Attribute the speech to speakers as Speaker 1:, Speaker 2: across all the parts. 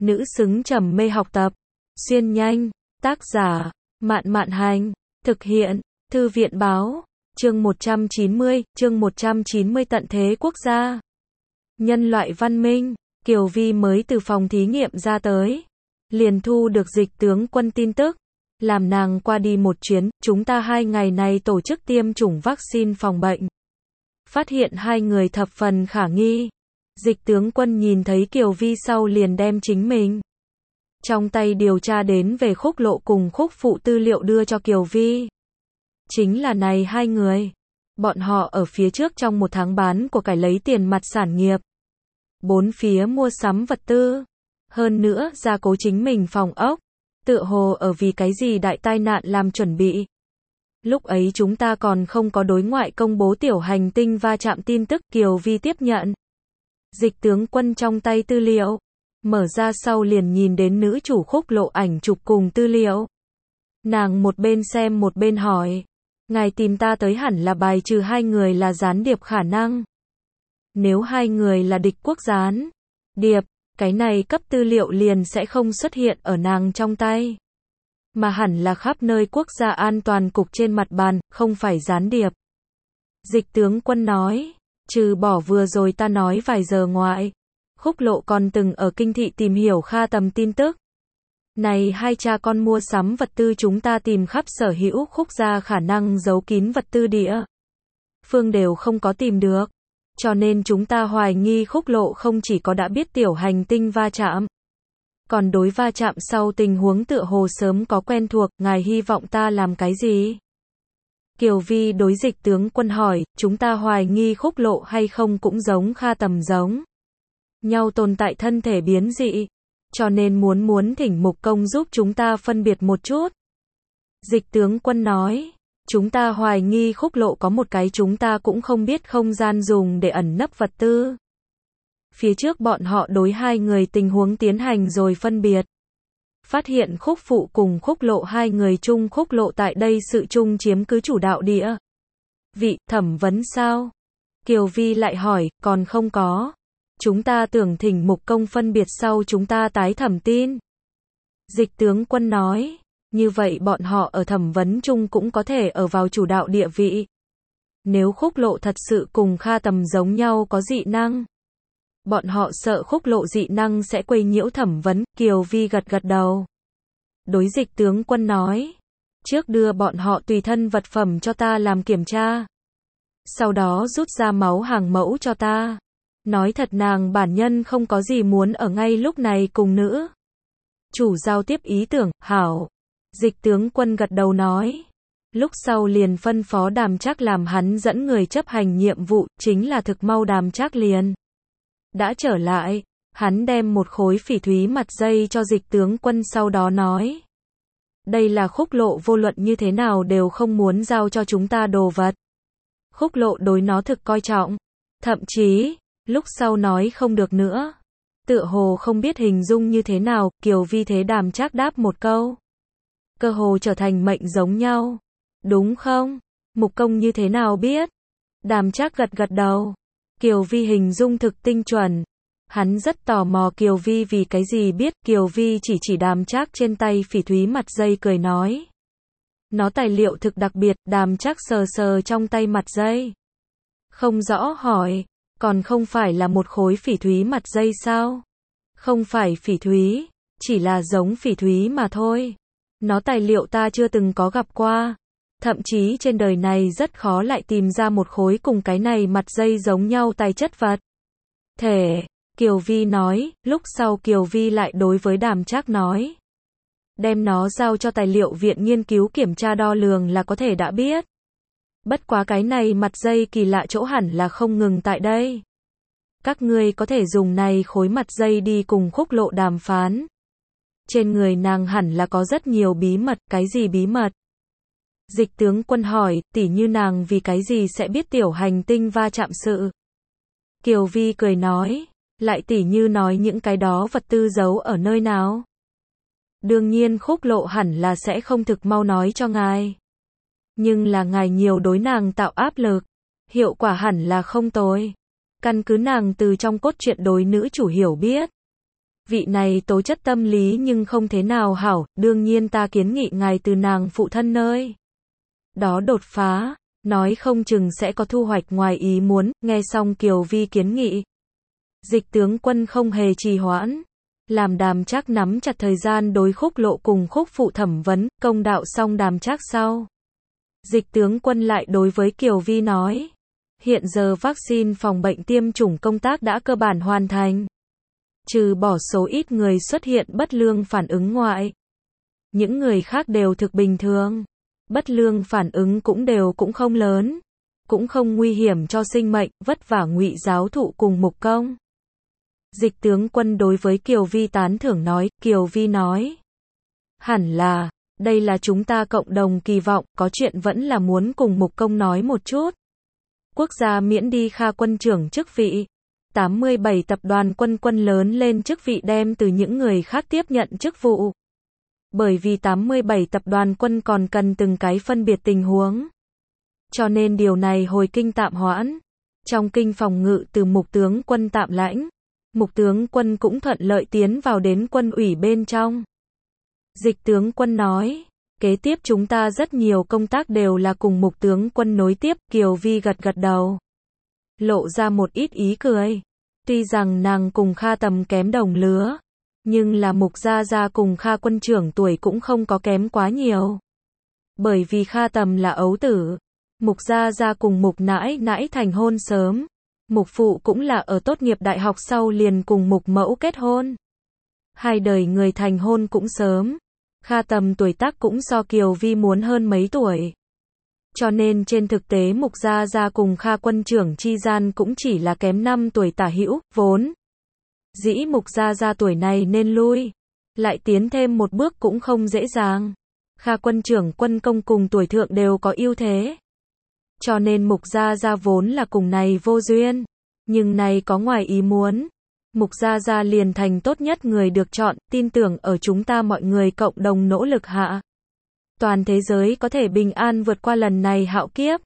Speaker 1: nữ xứng trầm mê học tập. Xuyên nhanh, tác giả, Mạn Mạn Hành, thực hiện, Thư viện Báo, chương 190 tận thế quốc gia. Nhân loại văn minh, Kiều Vi mới từ phòng thí nghiệm ra tới. Liền thu được Dịch tướng Quân tin tức. Làm nàng qua đi một chuyến, chúng ta 2 ngày này tổ chức tiêm chủng vaccine phòng bệnh. Phát hiện 2 người thập phần khả nghi. Dịch tướng Quân nhìn thấy Kiều Vi sau liền đem chính mình trong tay điều tra đến về Khúc Lộ cùng Khúc Phụ tư liệu đưa cho Kiều Vi. Chính là này 2 người. Bọn họ ở phía trước trong 1 tháng bán của cải lấy tiền mặt sản nghiệp. 4 phía mua sắm vật tư. Hơn nữa gia cố chính mình phòng ốc. Tựa hồ ở vì cái gì đại tai nạn làm chuẩn bị. Lúc ấy chúng ta còn không có đối ngoại công bố tiểu hành tinh va chạm tin tức. Kiều Vi tiếp nhận Dịch tướng Quân trong tay tư liệu. Mở ra sau liền nhìn đến nữ chủ Khúc Lộ ảnh chụp cùng tư liệu. Nàng một bên xem một bên hỏi. Ngài tìm ta tới hẳn là bài trừ 2 người là gián điệp khả năng. Nếu 2 người là địch quốc gián điệp, cái này cấp tư liệu liền sẽ không xuất hiện ở nàng trong tay. Mà hẳn là khắp nơi quốc gia an toàn cục trên mặt bàn, không phải gián điệp. Dịch tướng Quân nói, trừ bỏ vừa rồi ta nói vài giờ ngoại. Khúc Lộ còn từng ở kinh thị tìm hiểu Kha Tầm tin tức. Này 2 cha con mua sắm vật tư chúng ta tìm khắp sở hữu Khúc gia khả năng giấu kín vật tư địa phương đều không có tìm được. Cho nên chúng ta hoài nghi Khúc Lộ không chỉ có đã biết tiểu hành tinh va chạm, còn đối va chạm sau tình huống tựa hồ sớm có quen thuộc. Ngài hy vọng ta làm cái gì? Kiều Vi đối Dịch tướng Quân hỏi, chúng ta hoài nghi Khúc Lộ hay không cũng giống Kha Tầm giống nhau tồn tại thân thể biến dị. Cho nên muốn thỉnh Mục Công giúp chúng ta phân biệt một chút. Dịch tướng Quân nói, chúng ta hoài nghi Khúc Lộ có một cái chúng ta cũng không biết không gian dùng để ẩn nấp vật tư. Phía trước bọn họ đối 2 người tình huống tiến hành rồi phân biệt. Phát hiện Khúc Phụ cùng Khúc Lộ 2 người chung Khúc Lộ tại đây sự chung chiếm cứ chủ đạo địa vị. Thẩm vấn sao? Kiều Vi lại hỏi, còn không có. Chúng ta tưởng thỉnh Mục Công phân biệt sau chúng ta tái thẩm tin. Dịch tướng Quân nói, như vậy bọn họ ở thẩm vấn chung cũng có thể ở vào chủ đạo địa vị. Nếu Khúc Lộ thật sự cùng Kha Tầm giống nhau có dị năng, bọn họ sợ Khúc Lộ dị năng sẽ quấy nhiễu thẩm vấn. Kiều Vi gật gật đầu. Đối Dịch tướng Quân nói, trước đưa bọn họ tùy thân vật phẩm cho ta làm kiểm tra. Sau đó rút ra máu hàng mẫu cho ta. Nói thật nàng bản nhân không có gì muốn ở ngay lúc này cùng nữ chủ giao tiếp ý tưởng. Hảo. Dịch tướng Quân gật đầu nói. Lúc sau liền phân phó Đàm Trác làm hắn dẫn người chấp hành nhiệm vụ. Chính là thực mau Đàm Trác liền đã trở lại. Hắn đem một khối phỉ thúy mặt dây cho Dịch tướng Quân sau đó nói. Đây là Khúc Lộ vô luận như thế nào đều không muốn giao cho chúng ta đồ vật. Khúc Lộ đối nó thực coi trọng. Thậm chí lúc sau nói không được nữa. Tựa hồ không biết hình dung như thế nào. Kiều Vi thế Đàm Trác đáp một câu. Cơ hồ trở thành mệnh giống nhau. Đúng không? Mục Công như thế nào biết? Đàm Trác gật gật đầu. Kiều Vi hình dung thực tinh chuẩn. Hắn rất tò mò Kiều Vi vì cái gì biết. Kiều Vi chỉ Đàm Trác trên tay phỉ thúy mặt dây cười nói. Nó tài liệu thực đặc biệt. Đàm Trác sờ trong tay mặt dây. Không rõ hỏi. Còn không phải là một khối phỉ thúy mặt dây sao? Không phải phỉ thúy, chỉ là giống phỉ thúy mà thôi. Nó tài liệu ta chưa từng có gặp qua. Thậm chí trên đời này rất khó lại tìm ra một khối cùng cái này mặt dây giống nhau tài chất vật thể. Kiều Vi nói, lúc sau Kiều Vi lại đối với Đàm Trác nói. Đem nó giao cho tài liệu viện nghiên cứu kiểm tra đo lường là có thể đã biết. Bất quá cái này mặt dây kỳ lạ chỗ hẳn là không ngừng tại đây. Các ngươi có thể dùng này khối mặt dây đi cùng Khúc Lộ đàm phán. Trên người nàng hẳn là có rất nhiều bí mật. Cái gì bí mật? Dịch tướng Quân hỏi, tỉ như nàng vì cái gì sẽ biết tiểu hành tinh va chạm sự. Kiều Vi cười nói, lại tỉ như nói những cái đó vật tư giấu ở nơi nào. Đương nhiên Khúc Lộ hẳn là sẽ không thực mau nói cho ngài. Nhưng là ngài nhiều đối nàng tạo áp lực. Hiệu quả hẳn là không tồi. Căn cứ nàng từ trong cốt truyện đối nữ chủ hiểu biết. Vị này tố chất tâm lý nhưng không thế nào hảo, đương nhiên ta kiến nghị ngài từ nàng phụ thân nơi đó đột phá, nói không chừng sẽ có thu hoạch ngoài ý muốn. Nghe xong Kiều Vi kiến nghị, Dịch tướng quân không hề trì hoãn, làm Đàm Trác nắm chặt thời gian đối Khúc Lộ cùng Khúc Phụ thẩm vấn, công đạo xong Đàm Trác sau. Dịch tướng quân lại đối với Kiều Vi nói, hiện giờ vaccine phòng bệnh tiêm chủng công tác đã cơ bản hoàn thành. Trừ bỏ số ít người xuất hiện bất lương phản ứng ngoại, những người khác đều thực bình thường. Bất lương phản ứng cũng không lớn, cũng không nguy hiểm cho sinh mệnh, vất vả Ngụy giáo thụ cùng Mục Công. Dịch tướng quân đối với Kiều Vi tán thưởng nói, Kiều Vi nói, hẳn là, đây là chúng ta cộng đồng kỳ vọng, có chuyện vẫn là muốn cùng Mục Công nói một chút. Quốc gia miễn đi Kha quân trưởng chức vị, 87 tập đoàn quân lớn lên chức vị đem từ những người khác tiếp nhận chức vụ. Bởi vì 87 tập đoàn quân còn cần từng cái phân biệt tình huống. Cho nên điều này hồi kinh tạm hoãn. Trong kinh phòng ngự từ Mục tướng quân tạm lãnh, Mục tướng quân cũng thuận lợi tiến vào đến quân ủy bên trong. Dịch tướng quân nói, kế tiếp chúng ta rất nhiều công tác đều là cùng Mục tướng quân nối tiếp. Kiều Vi gật gật đầu, lộ ra một ít ý cười. Tuy rằng nàng cùng Kha Tầm kém đồng lứa, nhưng là Mục Gia Gia cùng Kha quân trưởng tuổi cũng không có kém quá nhiều. Bởi vì Kha Tầm là ấu tử, Mục Gia Gia cùng Mục Nãi Nãi thành hôn sớm. Mục Phụ cũng là ở tốt nghiệp đại học sau liền cùng Mục Mẫu kết hôn. Hai đời người thành hôn cũng sớm. Kha Tầm tuổi tác cũng so Kiều Vi muốn hơn mấy tuổi. Cho nên trên thực tế Mục Gia Gia cùng Kha quân trưởng chi gian cũng chỉ là kém 5 tuổi tả hữu, vốn dĩ Mục Gia Gia tuổi này nên lui, lại tiến thêm một bước cũng không dễ dàng. Kha quân trưởng quân công cùng tuổi thượng đều có ưu thế. Cho nên Mục Gia Gia vốn là cùng này vô duyên. Nhưng này có ngoài ý muốn. Mục Gia Gia liền thành tốt nhất người được chọn, tin tưởng ở chúng ta mọi người cộng đồng nỗ lực hạ. Toàn thế giới có thể bình an vượt qua lần này hạo kiếp.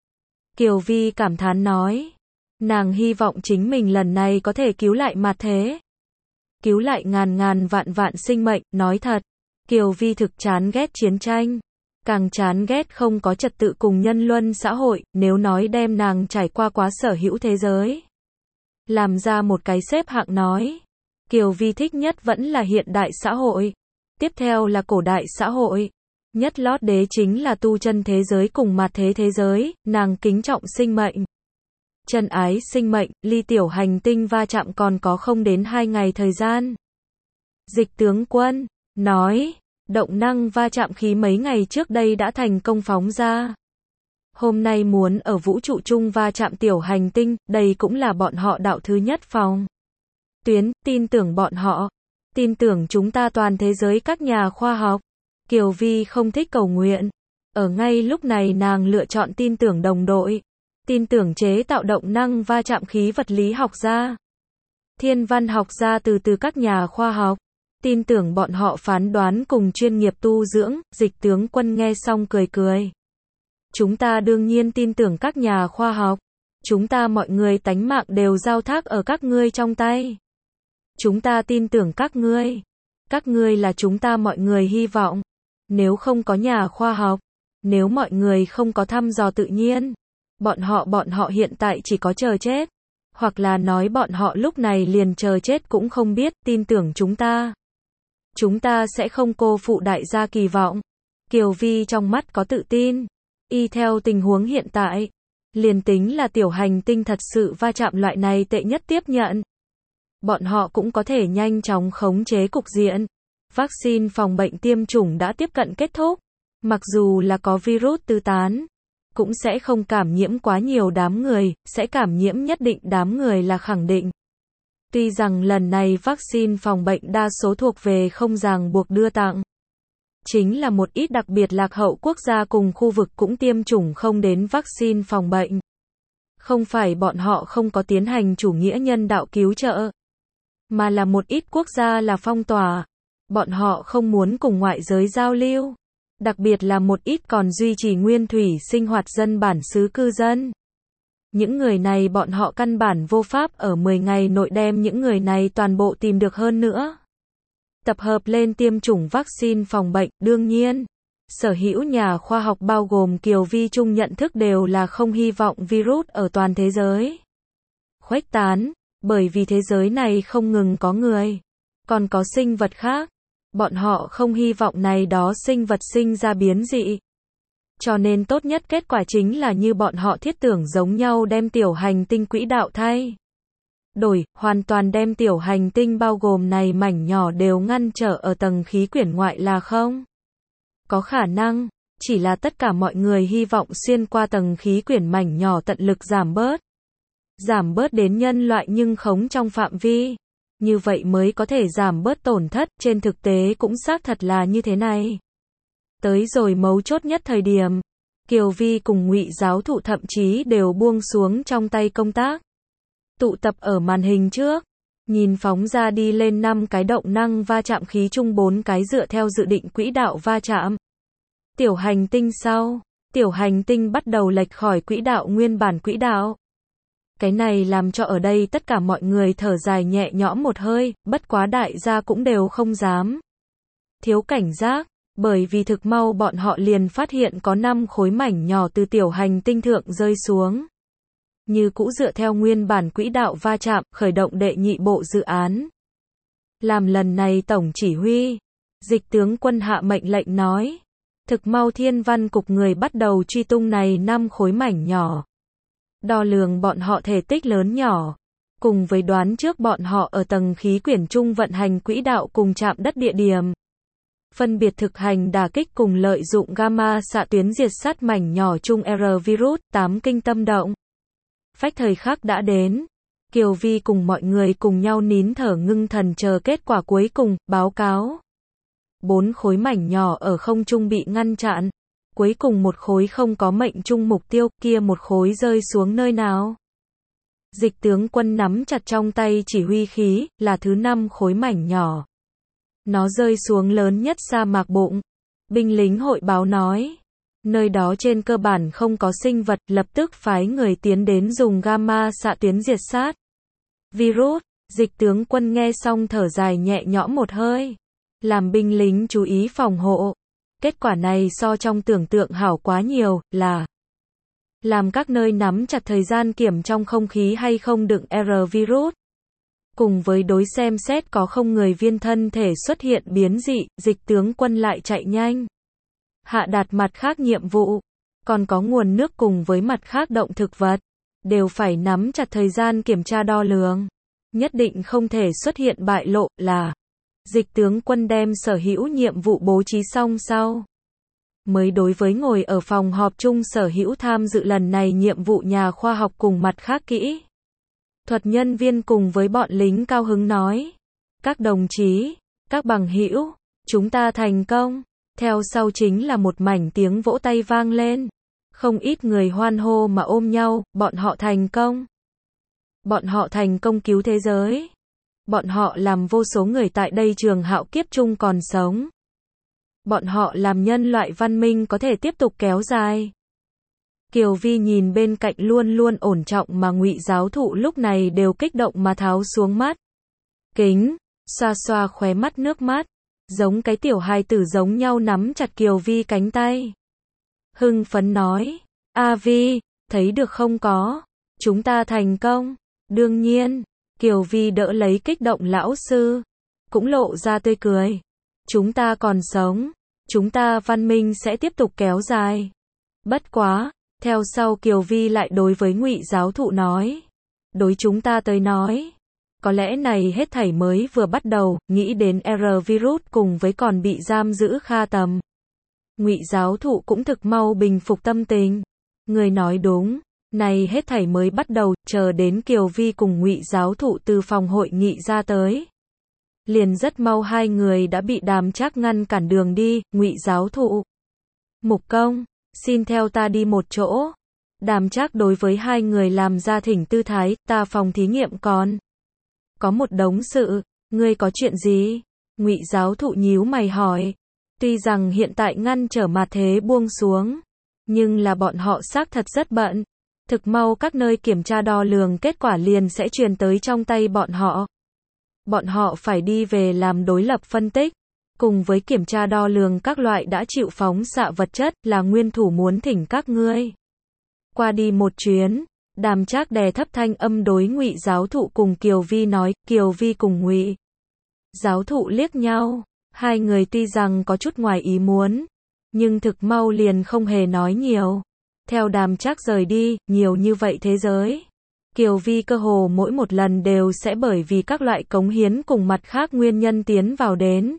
Speaker 1: Kiều Vi cảm thán nói. Nàng hy vọng chính mình lần này có thể cứu lại mặt thế. Cứu lại ngàn vạn sinh mệnh, nói thật. Kiều Vi thực chán ghét chiến tranh. Càng chán ghét không có trật tự cùng nhân luân xã hội, nếu nói đem nàng trải qua quá sở hữu thế giới. Làm ra một cái xếp hạng nói. Kiều Vi thích nhất vẫn là hiện đại xã hội. Tiếp theo là cổ đại xã hội. Nhất lót đế chính là tu chân thế giới cùng mặt thế thế giới, nàng kính trọng sinh mệnh. Chân ái sinh mệnh, ly tiểu hành tinh va chạm còn có không đến 2 ngày thời gian. Dịch tướng quân nói, động năng va chạm khí mấy ngày trước đây đã thành công phóng ra. Hôm nay muốn ở vũ trụ chung va chạm tiểu hành tinh, đây cũng là bọn họ đạo thứ nhất phòng tuyến, tin tưởng bọn họ, tin tưởng chúng ta toàn thế giới các nhà khoa học. Kiều Vi không thích cầu nguyện. Ở ngay lúc này nàng lựa chọn tin tưởng đồng đội, tin tưởng chế tạo động năng va chạm khí vật lý học gia, thiên văn học gia từ các nhà khoa học, tin tưởng bọn họ phán đoán cùng chuyên nghiệp tu dưỡng. Dịch tướng quân nghe xong cười cười. Chúng ta đương nhiên tin tưởng các nhà khoa học. Chúng ta mọi người tánh mạng đều giao thác ở các ngươi trong tay. Chúng ta tin tưởng các ngươi. Các ngươi là chúng ta mọi người hy vọng. Nếu không có nhà khoa học, nếu mọi người không có thăm dò tự nhiên, bọn họ hiện tại chỉ có chờ chết. Hoặc là nói bọn họ lúc này liền chờ chết cũng không biết. Tin tưởng chúng ta. Chúng ta sẽ không cô phụ đại gia kỳ vọng. Kiều Vi trong mắt có tự tin. Y theo tình huống hiện tại, liền tính là tiểu hành tinh thật sự va chạm loại này tệ nhất tiếp nhận, bọn họ cũng có thể nhanh chóng khống chế cục diện. Vaccine phòng bệnh tiêm chủng đã tiếp cận kết thúc. Mặc dù là có virus tứ tán, cũng sẽ không cảm nhiễm quá nhiều đám người, sẽ cảm nhiễm nhất định đám người là khẳng định. Tuy rằng lần này vaccine phòng bệnh đa số thuộc về không ràng buộc đưa tặng. Chính là một ít đặc biệt lạc hậu quốc gia cùng khu vực cũng tiêm chủng không đến vaccine phòng bệnh. Không phải bọn họ không có tiến hành chủ nghĩa nhân đạo cứu trợ, mà là một ít quốc gia là phong tỏa. Bọn họ không muốn cùng ngoại giới giao lưu. Đặc biệt là một ít còn duy trì nguyên thủy sinh hoạt dân bản xứ cư dân. Những người này bọn họ căn bản vô pháp ở 10 ngày nội đem những người này toàn bộ tìm được hơn nữa. Tập hợp lên tiêm chủng vaccine phòng bệnh, đương nhiên. Sở hữu nhà khoa học bao gồm Kiều Vi chung nhận thức đều là không hy vọng virus ở toàn thế giới khuếch tán, bởi vì thế giới này không ngừng có người, còn có sinh vật khác. Bọn họ không hy vọng này đó sinh vật sinh ra biến dị. Cho nên tốt nhất kết quả chính là như bọn họ thiết tưởng giống nhau đem tiểu hành tinh quỹ đạo thay đổi, hoàn toàn đem tiểu hành tinh bao gồm này mảnh nhỏ đều ngăn trở ở tầng khí quyển ngoại là không có khả năng, chỉ là tất cả mọi người hy vọng xuyên qua tầng khí quyển mảnh nhỏ tận lực giảm bớt đến nhân loại nhưng khống trong phạm vi, như vậy mới có thể giảm bớt tổn thất, trên thực tế cũng xác thật là như thế này. Tới rồi mấu chốt nhất thời điểm, Kiều Vi cùng Ngụy giáo thụ thậm chí đều buông xuống trong tay công tác, tụ tập ở màn hình trước, nhìn phóng ra đi lên 5 cái động năng va chạm khí chung 4 cái dựa theo dự định quỹ đạo va chạm. Tiểu hành tinh sau, tiểu hành tinh bắt đầu lệch khỏi quỹ đạo nguyên bản quỹ đạo. Cái này làm cho ở đây tất cả mọi người thở dài nhẹ nhõm một hơi, bất quá đại gia cũng đều không dám thiếu cảnh giác, bởi vì thực mau bọn họ liền phát hiện có 5 khối mảnh nhỏ từ tiểu hành tinh thượng rơi xuống. Như cũ dựa theo nguyên bản quỹ đạo va chạm, khởi động đệ nhị bộ dự án. Làm lần này tổng chỉ huy, Dịch tướng quân hạ mệnh lệnh nói, thực mau Thiên văn cục người bắt đầu truy tung này 5 khối mảnh nhỏ. Đo lường bọn họ thể tích lớn nhỏ, cùng với đoán trước bọn họ ở tầng khí quyển chung vận hành quỹ đạo cùng chạm đất địa điểm. Phân biệt thực hành đả kích cùng lợi dụng gamma xạ tuyến diệt sát mảnh nhỏ chung R virus, 8 kinh tâm động. Phách thời khắc đã đến. Kiều Vi cùng mọi người cùng nhau nín thở ngưng thần chờ kết quả cuối cùng, báo cáo. 4 khối mảnh nhỏ ở không trung bị ngăn chặn. Cuối cùng một khối không có mệnh trung mục tiêu, kia một khối rơi xuống nơi nào? Dịch tướng quân nắm chặt trong tay chỉ huy khí, là thứ 5 khối mảnh nhỏ. Nó rơi xuống lớn nhất sa mạc bụng. Binh lính hội báo nói. Nơi đó trên cơ bản không có sinh vật, lập tức phái người tiến đến dùng gamma xạ tuyến diệt sát virus. Dịch tướng quân nghe xong thở dài nhẹ nhõm một hơi. Làm binh lính chú ý phòng hộ. Kết quả này so trong tưởng tượng hảo quá nhiều, là làm các nơi nắm chặt thời gian kiểm trong không khí hay không đựng R virus. Cùng với đối xem xét có không người viên thân thể xuất hiện biến dị, dịch tướng quân lại chạy nhanh. Hạ đạt mặt khác nhiệm vụ, còn có nguồn nước cùng với mặt khác động thực vật, đều phải nắm chặt thời gian kiểm tra đo lường. Nhất định không thể xuất hiện bại lộ, là dịch tướng quân đem sở hữu nhiệm vụ bố trí xong sau. Mới đối với ngồi ở phòng họp chung sở hữu tham dự lần này nhiệm vụ nhà khoa học cùng mặt khác kỹ thuật nhân viên cùng với bọn lính cao hứng nói. Các đồng chí, các bằng hữu, chúng ta thành công. Theo sau chính là một mảnh tiếng vỗ tay vang lên. Không ít người hoan hô mà ôm nhau, bọn họ thành công. Bọn họ thành công cứu thế giới. Bọn họ làm vô số người tại đây trường hạo kiếp chung còn sống. Bọn họ làm nhân loại văn minh có thể tiếp tục kéo dài. Kiều Vi nhìn bên cạnh luôn luôn ổn trọng mà Ngụy giáo thụ lúc này đều kích động mà tháo xuống mắt kính, xoa xoa khóe mắt nước mắt, giống cái tiểu hài tử giống nhau nắm chặt Kiều Vi cánh tay. Hưng phấn nói, A Vi, thấy được không có, chúng ta thành công. Đương nhiên, Kiều Vi đỡ lấy kích động lão sư, cũng lộ ra tươi cười. Chúng ta còn sống, chúng ta văn minh sẽ tiếp tục kéo dài. Bất quá, theo sau Kiều Vi lại đối với Ngụy giáo thụ nói, đối chúng ta tới nói, có lẽ này hết thảy mới vừa bắt đầu, nghĩ đến R virus cùng với còn bị giam giữ Kha Tầm. Ngụy giáo thụ cũng thực mau bình phục tâm tình. Người nói đúng, này hết thảy mới bắt đầu, chờ đến Kiều Vi cùng Ngụy giáo thụ từ phòng hội nghị ra tới. Liền rất mau hai người đã bị Đàm Trác ngăn cản đường đi. Ngụy giáo thụ, Mục Công, xin theo ta đi một chỗ. Đàm Trác đối với hai người làm ra thỉnh tư thái, ta phòng thí nghiệm còn có một đống sự, ngươi có chuyện gì? Ngụy giáo thụ nhíu mày hỏi. Tuy rằng hiện tại ngăn trở mà thế buông xuống, nhưng là bọn họ xác thật rất bận. Thực mau các nơi kiểm tra đo lường kết quả liền sẽ truyền tới trong tay bọn họ. Bọn họ phải đi về làm đối lập phân tích. Cùng với kiểm tra đo lường các loại đã chịu phóng xạ vật chất là nguyên thủ muốn thỉnh các ngươi qua đi một chuyến. Đàm Trác đè thấp thanh âm đối Ngụy giáo thụ cùng Kiều Vi nói. Kiều Vi cùng Ngụy giáo thụ liếc nhau. Hai người tuy rằng có chút ngoài ý muốn, nhưng thực mau liền không hề nói nhiều. Theo Đàm Trác rời đi, nhiều như vậy thế giới, Kiều Vi cơ hồ mỗi một lần đều sẽ bởi vì các loại cống hiến cùng mặt khác nguyên nhân tiến vào đến.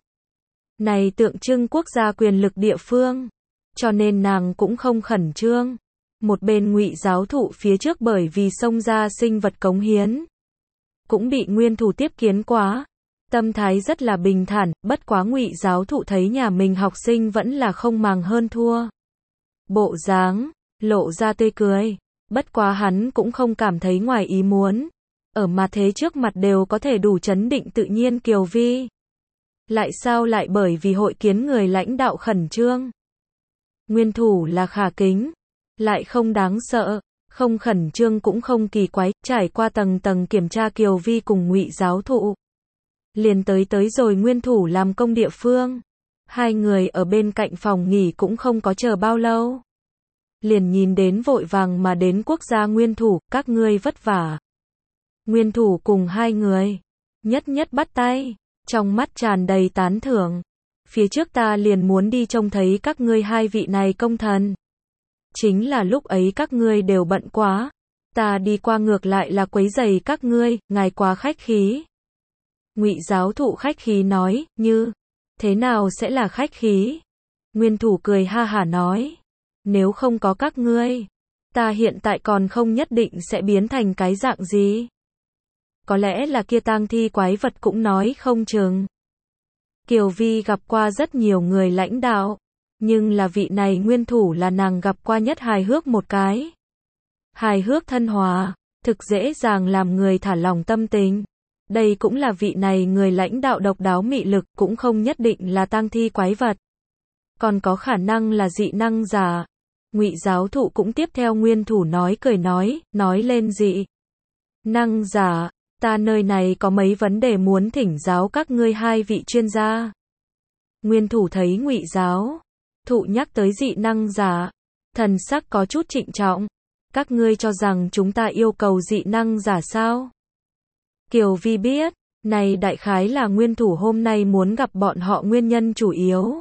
Speaker 1: Này tượng trưng quốc gia quyền lực địa phương, cho nên nàng cũng không khẩn trương. Một bên Ngụy giáo thụ phía trước bởi vì xông ra sinh vật cống hiến, cũng bị nguyên thủ tiếp kiến quá. Tâm thái rất là bình thản, bất quá Ngụy giáo thụ thấy nhà mình học sinh vẫn là không màng hơn thua. Bộ dáng, lộ ra tươi cười. Bất quá hắn cũng không cảm thấy ngoài ý muốn. Ở mà thế trước mặt đều có thể đủ trấn định tự nhiên Kiều Vi. Lại sao lại bởi vì hội kiến người lãnh đạo khẩn trương? Nguyên thủ là khả kính, lại không đáng sợ, không khẩn trương cũng không kỳ quái, trải qua tầng tầng kiểm tra Kiều Vi cùng Ngụy giáo thụ. Liền tới rồi nguyên thủ làm công địa phương. Hai người ở bên cạnh phòng nghỉ cũng không có chờ bao lâu. Liền nhìn đến vội vàng mà đến quốc gia nguyên thủ, các ngươi vất vả. Nguyên thủ cùng hai người, nhất nhất bắt tay, trong mắt tràn đầy tán thưởng. Phía trước ta liền muốn đi trông thấy các ngươi hai vị này công thần. Chính là lúc ấy các ngươi đều bận quá. Ta đi qua ngược lại là quấy rầy các ngươi, ngài quá khách khí. Ngụy giáo thụ khách khí nói, như thế nào sẽ là khách khí? Nguyên thủ cười ha hả nói, nếu không có các ngươi, ta hiện tại còn không nhất định sẽ biến thành cái dạng gì. Có lẽ là kia tang thi quái vật cũng nói không chừng. Kiều Vi gặp qua rất nhiều người lãnh đạo, nhưng là vị này nguyên thủ là nàng gặp qua nhất hài hước một cái. Hài hước thân hòa, thực dễ dàng làm người thả lỏng tâm tình. Đây cũng là vị này người lãnh đạo độc đáo mị lực, cũng không nhất định là tang thi quái vật. Còn có khả năng là dị năng giả. Ngụy giáo thụ cũng tiếp theo nguyên thủ nói cười nói lên dị năng giả, ta nơi này có mấy vấn đề muốn thỉnh giáo các ngươi hai vị chuyên gia. Nguyên thủ thấy Ngụy giáo thụ nhắc tới dị năng giả, thần sắc có chút trịnh trọng. Các ngươi cho rằng chúng ta yêu cầu dị năng giả sao? Kiều Vi biết, này đại khái là nguyên thủ hôm nay muốn gặp bọn họ nguyên nhân chủ yếu.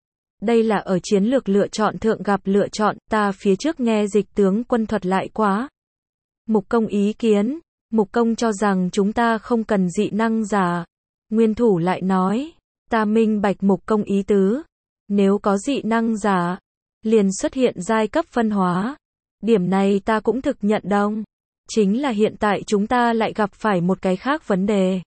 Speaker 1: Đây là ở chiến lược lựa chọn thượng gặp lựa chọn, ta phía trước nghe dịch tướng quân thuật lại quá. Mục công ý kiến, Mục công cho rằng chúng ta không cần dị năng giả. Nguyên thủ lại nói, ta minh bạch Mục công ý tứ. Nếu có dị năng giả, liền xuất hiện giai cấp phân hóa. Điểm này ta cũng thực nhận đồng. Chính là hiện tại chúng ta lại gặp phải một cái khác vấn đề.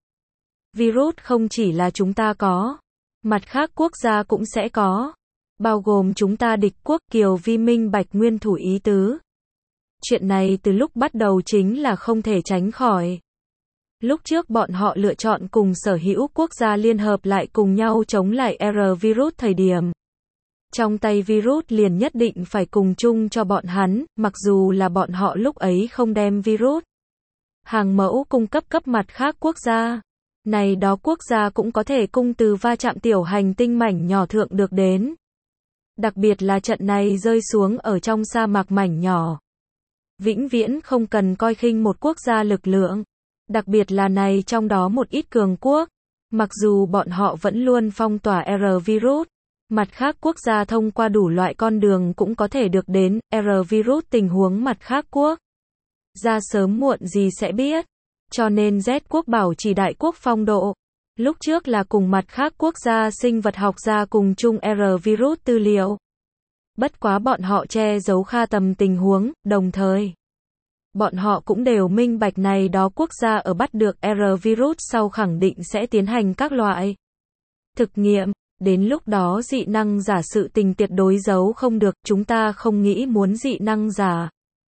Speaker 1: Virus không chỉ là chúng ta có, mặt khác quốc gia cũng sẽ có. Bao gồm chúng ta địch quốc. Kiều Vi minh bạch nguyên thủ ý tứ. Chuyện này từ lúc bắt đầu chính là không thể tránh khỏi. Lúc trước bọn họ lựa chọn cùng sở hữu quốc gia liên hợp lại cùng nhau chống lại virus thời điểm. Trong tay virus liền nhất định phải cùng chung cho bọn hắn, mặc dù là bọn họ lúc ấy không đem virus hàng mẫu cung cấp mặt khác quốc gia. Này đó quốc gia cũng có thể cung từ va chạm tiểu hành tinh mảnh nhỏ thượng được đến. Đặc biệt là trận này rơi xuống ở trong sa mạc mảnh nhỏ. Vĩnh viễn không cần coi khinh một quốc gia lực lượng. Đặc biệt là này trong đó một ít cường quốc. Mặc dù bọn họ vẫn luôn phong tỏa virus. Mặt khác quốc gia thông qua đủ loại con đường cũng có thể được đến virus tình huống mặt khác quốc gia sớm muộn gì sẽ biết. Cho nên Z quốc bảo trì đại quốc phong độ. Lúc trước là cùng mặt khác quốc gia sinh vật học gia cùng chung virus tư liệu. Bất quá bọn họ che giấu kha tầm tình huống, đồng thời bọn họ cũng đều minh bạch này đó quốc gia ở bắt được virus sau khẳng định sẽ tiến hành các loại thực nghiệm. Đến lúc đó dị năng giả sự tình tuyệt đối giấu không được, chúng ta không nghĩ muốn dị năng giả.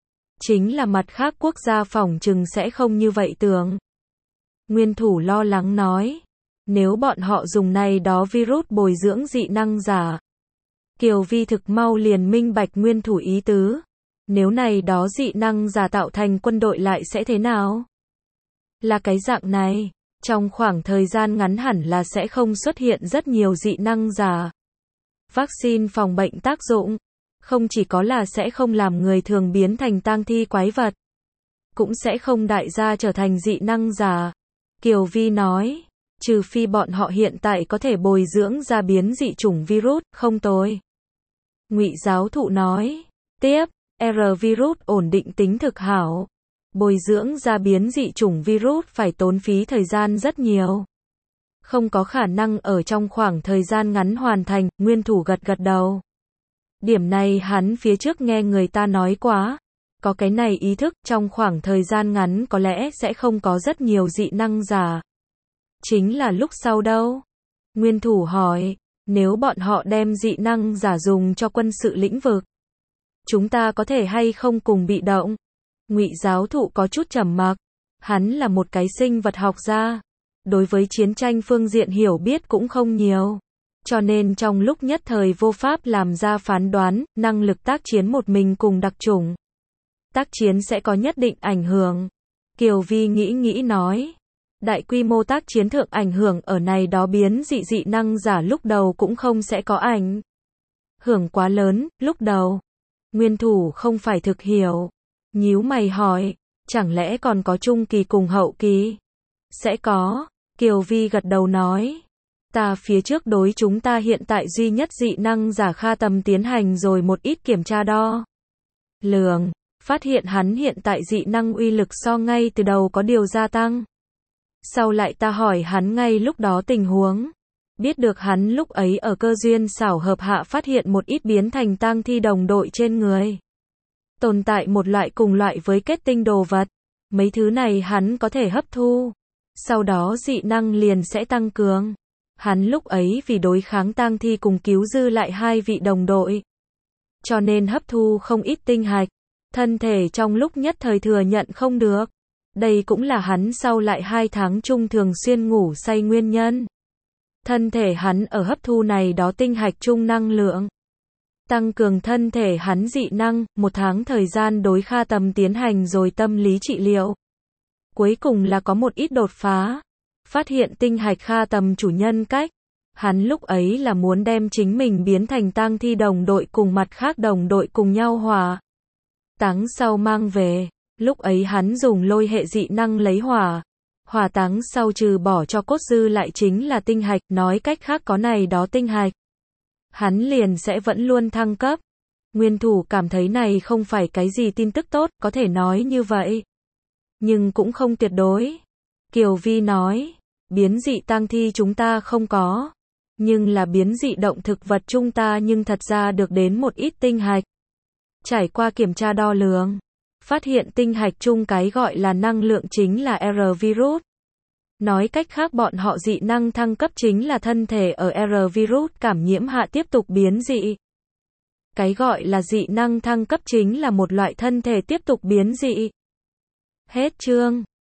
Speaker 1: Chính là mặt khác quốc gia phỏng chừng sẽ không như vậy tưởng. Nguyên thủ lo lắng nói, nếu bọn họ dùng này đó virus bồi dưỡng dị năng giả. Kiều Vi thực mau liền minh bạch nguyên thủ ý tứ. Nếu này đó dị năng giả tạo thành quân đội lại sẽ thế nào? Là cái dạng này, trong khoảng thời gian ngắn hẳn là sẽ không xuất hiện rất nhiều dị năng giả. Vaccine phòng bệnh tác dụng, không chỉ có là sẽ không làm người thường biến thành tang thi quái vật, cũng sẽ không đại gia trở thành dị năng giả. Kiều Vi nói, trừ phi bọn họ hiện tại có thể bồi dưỡng ra biến dị chủng virus, không tồi. Ngụy giáo thụ nói, tiếp, R virus ổn định tính thực hảo. Bồi dưỡng ra biến dị chủng virus phải tốn phí thời gian rất nhiều. Không có khả năng ở trong khoảng thời gian ngắn hoàn thành, Nguyên Thủ gật gật đầu. Điểm này hắn phía trước nghe người ta nói quá. Có cái này ý thức, trong khoảng thời gian ngắn có lẽ sẽ không có rất nhiều dị năng giả. Chính là lúc sau đâu? Nguyên Thủ hỏi, nếu bọn họ đem dị năng giả dùng cho quân sự lĩnh vực, chúng ta có thể hay không cùng bị động? Ngụy giáo thụ có chút trầm mặc, hắn là một cái sinh vật học gia, đối với chiến tranh phương diện hiểu biết cũng không nhiều, cho nên trong lúc nhất thời vô pháp làm ra phán đoán, năng lực tác chiến một mình cùng đặc chủng. Tác chiến sẽ có nhất định ảnh hưởng. Kiều Vi nghĩ nói, đại quy mô tác chiến thượng ảnh hưởng ở này đó biến dị năng giả lúc đầu cũng không sẽ có ảnh hưởng quá lớn, lúc đầu. Nguyên Thủ không phải thực hiểu. Nhíu mày hỏi, chẳng lẽ còn có trung kỳ cùng hậu kỳ? Sẽ có, Kiều Vi gật đầu nói. Ta phía trước đối chúng ta hiện tại duy nhất dị năng giả Kha Tầm tiến hành rồi một ít kiểm tra đo lường, phát hiện hắn hiện tại dị năng uy lực so ngay từ đầu có điều gia tăng. Sau lại ta hỏi hắn ngay lúc đó tình huống, biết được hắn lúc ấy ở cơ duyên xảo hợp hạ phát hiện một ít biến thành tang thi đồng đội trên người. Tồn tại một loại cùng loại với kết tinh đồ vật. Mấy thứ này hắn có thể hấp thu. Sau đó dị năng liền sẽ tăng cường. Hắn lúc ấy vì đối kháng tang thi cùng cứu dư lại 2 vị đồng đội, cho nên hấp thu không ít tinh hạch. Thân thể trong lúc nhất thời thừa nhận không được. Đây cũng là hắn sau lại 2 tháng chung thường xuyên ngủ say nguyên nhân. Thân thể hắn ở hấp thu này đó tinh hạch chung năng lượng, tăng cường thân thể hắn dị năng, 1 tháng thời gian đối Kha Tầm tiến hành rồi tâm lý trị liệu. Cuối cùng là có một ít đột phá. Phát hiện tinh hạch Kha Tầm chủ nhân cách. Hắn lúc ấy là muốn đem chính mình biến thành tang thi đồng đội cùng mặt khác đồng đội cùng nhau hỏa táng sau mang về. Lúc ấy hắn dùng lôi hệ dị năng lấy hỏa táng sau trừ bỏ cho cốt dư lại chính là tinh hạch, nói cách khác có này đó tinh hạch, hắn liền sẽ vẫn luôn thăng cấp. Nguyên Thủ cảm thấy này không phải cái gì tin tức tốt, có thể nói như vậy, nhưng cũng không tuyệt đối. Kiều Vi nói, biến dị tang thi chúng ta không có, nhưng là biến dị động thực vật chúng ta nhưng thật ra được đến một ít tinh hạch. Trải qua kiểm tra đo lường, phát hiện tinh hạch chung cái gọi là năng lượng chính là R virus. Nói cách khác bọn họ dị năng thăng cấp chính là thân thể ở R virus cảm nhiễm hạ tiếp tục biến dị. Cái gọi là dị năng thăng cấp chính là một loại thân thể tiếp tục biến dị. Hết chương.